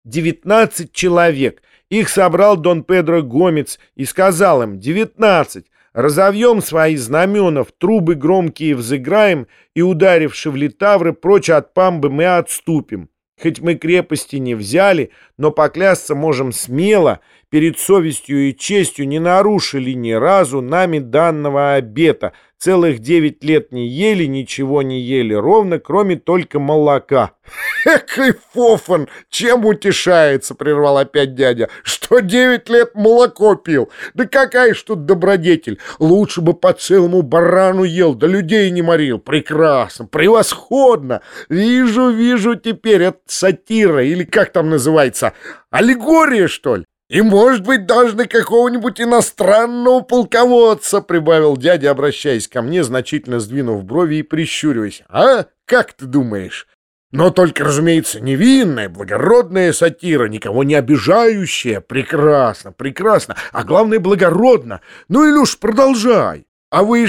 19 человек. Их собрал Дон Педро Гомец и сказал им: 19. Разовьем свои знамена, в трубы громкие взыграем, и, ударивши в литавры, прочь от Памбы мы отступим. Хоть мы крепости не взяли, но поклясться можем смело, перед совестью и честью не нарушили ни разу нами данного обета. Целых 9 лет не ели, ничего не ели, ровно, кроме только молока. Экой фофан, чем утешается, прервал опять дядя, что 9 лет молоко пил. Да какая ж тут добродетель, лучше бы по целому барану ел, да людей не морил. Прекрасно, превосходно. Вижу теперь, это сатира, или как там называется, аллегория, что ли? И, может быть, даже какого-нибудь иностранного полководца, прибавил дядя, обращаясь ко мне, значительно сдвинув брови и прищуриваясь. А? Как ты думаешь? Но только, разумеется, невинная, благородная сатира, никого не обижающая. Прекрасно, прекрасно, а главное, благородно. Ну, Илюш, продолжай. А вы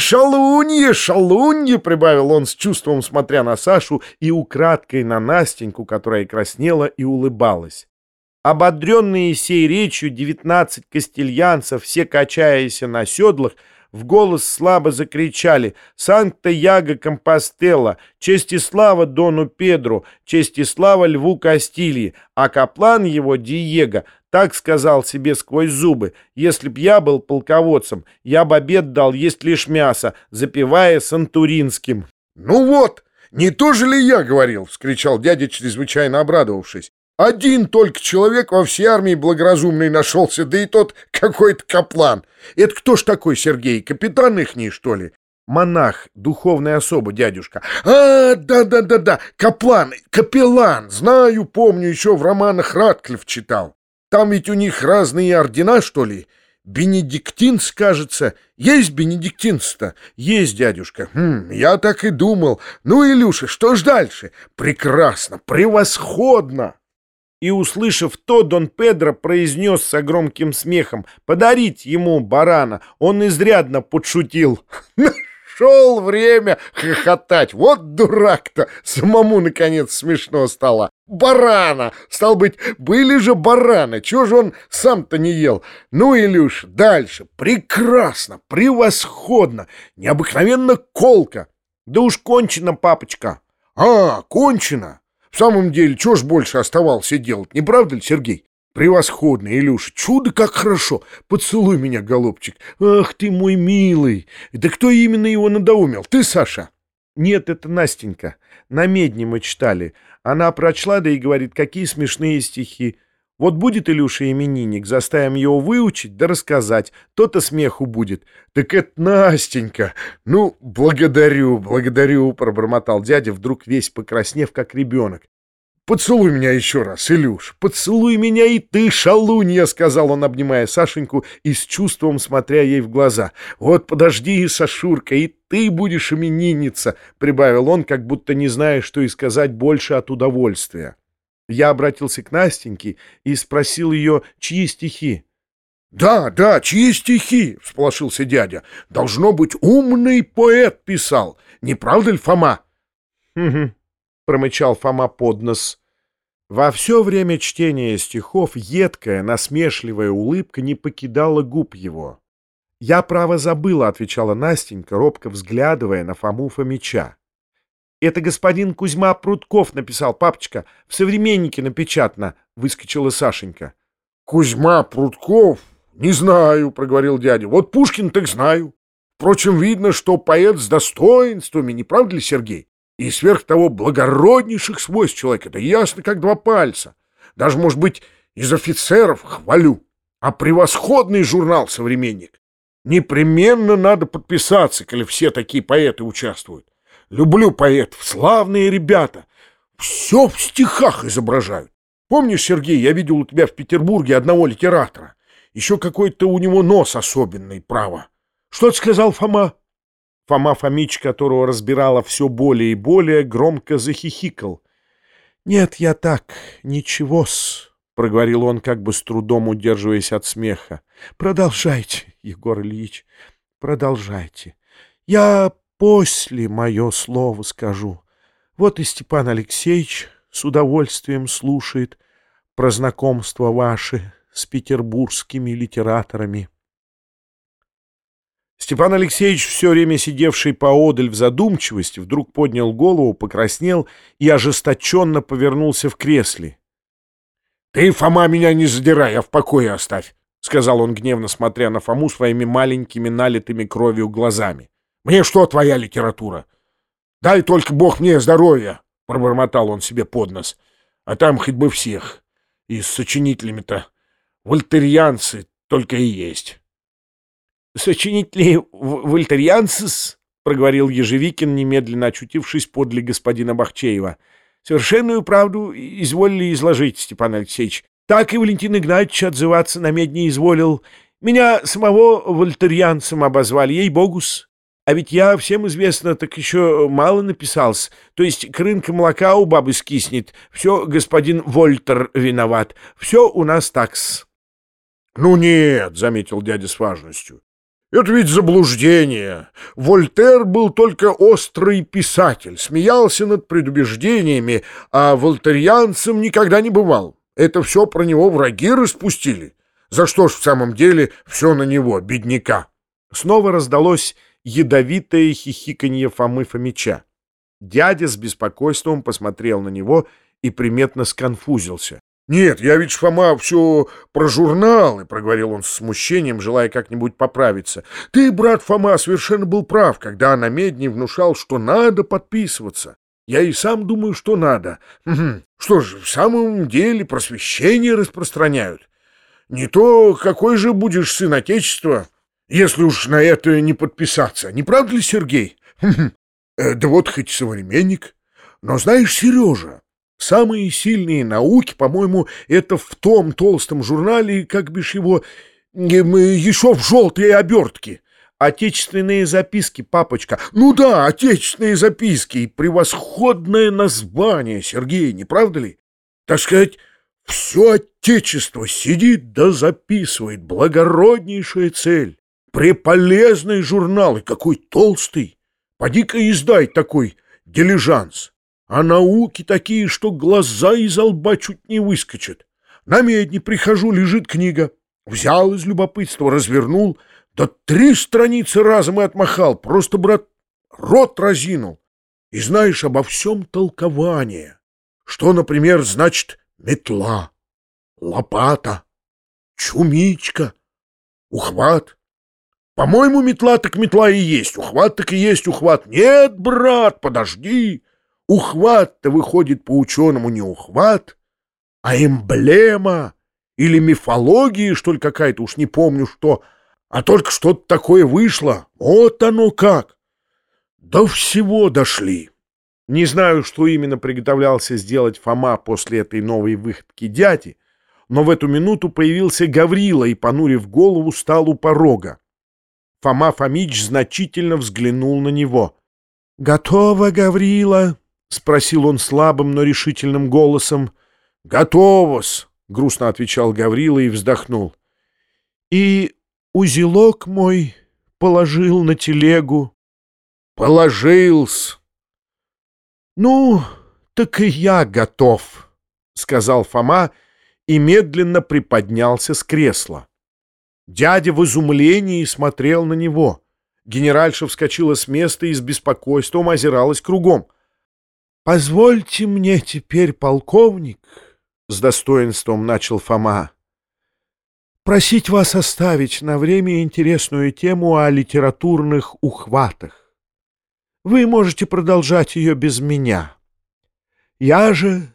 шалуньи, прибавил он с чувством, смотря на Сашу и украдкой на Настеньку, которая краснела и улыбалась. Ободренные сей речью 19 кастильянцев, все качаясь на седлах, в голос слабо закричали: «Санкта Яго Компостела! Честь и слава Дону Педру! Честь и слава Льву Кастильи!» А каплан его, Диего, так сказал себе сквозь зубы: «Если б я был полководцем, я б обед дал есть лишь мясо, запивая сантуринским». «Ну вот, не то же ли я говорил?» — вскричал дядя, чрезвычайно обрадовавшись. Один только человек во всей армии благоразумный нашелся, да и тот какой-то каплан. Это кто ж такой, Сергей, капитан ихний, что ли? Монах, духовная особа, дядюшка. Да, каплан, капеллан, знаю, помню, еще в романах Ратклифф читал. Там ведь у них разные ордена, что ли? Бенедиктинц, кажется. Есть бенедиктинц-то? Есть, дядюшка. Я так и думал. Ну, Илюша, что ж дальше? Прекрасно, превосходно. И, услышав то, Дон Педро произнес с громким смехом: «Подарить ему барана». Он изрядно подшутил. Нашел время хохотать. Вот дурак-то. Самому, наконец, смешно стало. Барана! Стал быть, были же бараны. Чего же он сам-то не ел? Ну, Илюш, дальше. Прекрасно, превосходно, необыкновенно колко. Да уж кончено, папочка. Кончено. В самом деле, чего ж больше оставалось делать, не правда ли, Сергей? Превосходно, Илюша, чудо как хорошо. Поцелуй меня, голубчик. Ах ты мой милый. Да кто именно его надоумил? Ты, Саша? Нет, это Настенька. На медне мы читали. Она прочла, да и говорит: какие смешные стихи. Вот будет, Илюша, именинник, заставим его выучить да рассказать. То-то смеху будет. Так это Настенька. Ну, благодарю, пробормотал дядя, вдруг весь покраснев, как ребенок. Поцелуй меня еще раз, Илюш. Поцелуй меня и ты, шалунья, сказал он, обнимая Сашеньку и с чувством смотря ей в глаза. Вот подожди, Сашурка, и ты будешь именинница, прибавил он, как будто не зная, что и сказать больше от удовольствия. Я обратился к Настеньке и спросил ее, чьи стихи. «Да, чьи стихи?» — всполошился дядя. «Должно быть, умный поэт писал. Не правда ли, Фома?» «Угу», — промычал Фома под нос. Во все время чтения стихов едкая, насмешливая улыбка не покидала губ его. «Я, право, забыла», — отвечала Настенька, робко взглядывая на Фому Фомича. «Это господин Кузьма Прутков написал, папочка. В «Современнике» напечатано», — выскочила Сашенька. «Кузьма Прутков? Не знаю», — проговорил дядя. «Вот Пушкин так знаю. Впрочем, видно, что поэт с достоинствами, не правда ли, Сергей? И сверх того благороднейших свойств человека. Это ясно, как два пальца. Даже, может быть, из офицеров хвалю. А превосходный журнал «Современник». Непременно надо подписаться, коли все такие поэты участвуют. Люблю поэтов, славные ребята. Все в стихах изображают. Помнишь, Сергей, я видел у тебя в Петербурге одного литератора. Еще какой-то у него нос особенный, право. Что ты сказал, Фома?» Фома Фомич, которого разбирало все более и более, громко захихикал. «Нет, я так, ничего-с», — проговорил он, как бы с трудом удерживаясь от смеха. «Продолжайте, Егор Ильич, продолжайте. Я после мое слово скажу. Вот и Степан Алексеевич с удовольствием слушает. про знакомство ваше с петербургскими литераторами». Степан Алексеевич, все время сидевший поодаль в задумчивости, вдруг поднял голову, покраснел и ожесточенно повернулся в кресле. «Ты, Фома, меня не задирай, а в покое оставь», — сказал он, гневно смотря на Фому своими маленькими налитыми кровью глазами. «Мне что твоя литература? Дай только Бог мне здоровья», — пробормотал он себе под нос. «А там хоть бы всех. И с сочинителями-то вольтерьянцы только и есть». «Сочинители вольтерьянцес», — проговорил Ежевикин, немедленно очутившись подле господина Бахчеева. «Совершенную правду изволили изложить, Степан Алексеевич. Так и Валентин Игнатьевич отзываться на медне изволил. Меня самого вольтерьянцем обозвали, ей-богус. А ведь я, всем известно, так еще мало написался. То есть крынка молока у бабы скиснет. Все господин Вольтер виноват. Все у нас такс». «Ну нет», — заметил дядя с важностью. «Это ведь заблуждение. Вольтер был только острый писатель, смеялся над предубеждениями, а вольтерьянцем никогда не бывал. Это все про него враги распустили. За что ж в самом деле все на него, бедняка?» Снова раздалось ядовитое хихиканье Фомы Фомича. Дядя с беспокойством посмотрел на него и приметно сконфузился. «Нет, я ведь, Фома, все про журналы», — проговорил он с смущением, желая как-нибудь поправиться. «Ты, брат Фома, совершенно был прав, когда на медне внушал, что надо подписываться. Я и сам думаю, что надо. Что ж, в самом деле просвещение распространяют. Не то какой же будешь сын Отечества, если уж на это не подписаться. Не правда ли, Сергей? Да вот хоть современник. Но знаешь, Сережа, самые сильные науки, по-моему, это в том толстом журнале, как бишь его, еще в желтой обертке. «Отечественные записки, папочка». Ну да, «Отечественные записки». И превосходное название, Сергей, не правда ли? Так сказать, все Отечество сидит да записывает. Благороднейшая цель. Преполезный журнал. И какой толстый. Поди-ка издай такой дилижанс. А науки такие, что глаза из лба чуть не выскочат. На медне прихожу, лежит книга. Взял из любопытства, развернул, да 3 страницы разом и отмахал. Просто, брат, рот разинул. И знаешь, обо всем толкование. Что, например, значит метла, лопата, чумичка, ухват. По-моему, метла так метла и есть, ухват так и есть ухват. Нет, брат, подожди. Ухват-то выходит по-ученому не ухват, а эмблема или мифология, что ли, какая-то, уж не помню что, а только что-то такое вышло. Вот оно как. До всего дошли. Не знаю, что именно приготовлялся сделать Фома после этой новой выходки дяди, но в эту минуту появился Гаврила и, понурив голову, стал у порога. Фома Фомич значительно взглянул на него. «Готово, Гаврила?» — спросил он слабым, но решительным голосом. «Готово-с», — грустно отвечал Гаврила и вздохнул. «И узелок мой положил на телегу». «Положил-с». «Ну, так и я готов», — сказал Фома и медленно приподнялся с кресла. Дядя в изумлении смотрел на него. Генеральша вскочила с места и с беспокойством озиралась кругом. «Позвольте мне теперь, полковник», — с достоинством начал Фома, «просить вас оставить на время интересную тему о литературных ухватах. Вы можете продолжать ее без меня. Я же,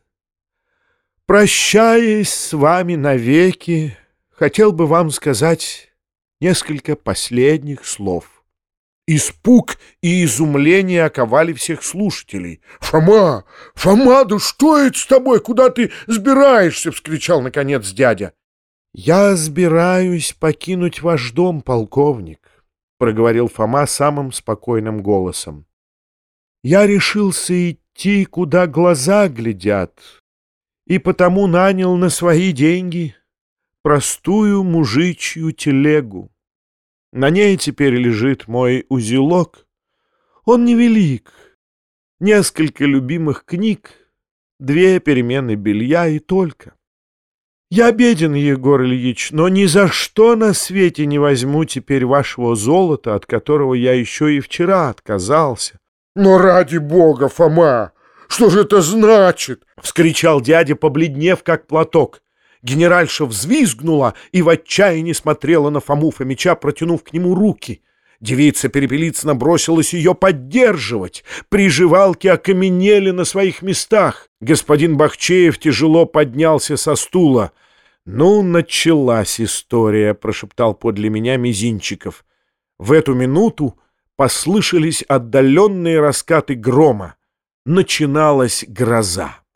прощаясь с вами навеки, хотел бы вам сказать несколько последних слов». Испуг и изумление оковали всех слушателей. «Фома! Фома, да что это с тобой? Куда ты сбираешься?» — вскричал, наконец, дядя. «Я сбираюсь покинуть ваш дом, полковник», — проговорил Фома самым спокойным голосом. «Я решился идти, куда глаза глядят, и потому нанял на свои деньги простую мужичью телегу. На ней теперь лежит мой узелок. Он невелик. Несколько любимых книг, 2 перемены белья и только. Я беден, Егор Ильич, но ни за что на свете не возьму теперь вашего золота, от которого я еще и вчера отказался. Но ради бога, Фома, что же это значит? — вскричал дядя, побледнев, как платок. Генеральша взвизгнула и в отчаянии смотрела на Фому Фомича, протянув к нему руки. Девица Перепелицына бросилась ее поддерживать. Приживалки окаменели на своих местах. Господин Бахчеев тяжело поднялся со стула. «Ну, началась история», — прошептал подле меня Мизинчиков. В эту минуту послышались отдаленные раскаты грома. Начиналась гроза.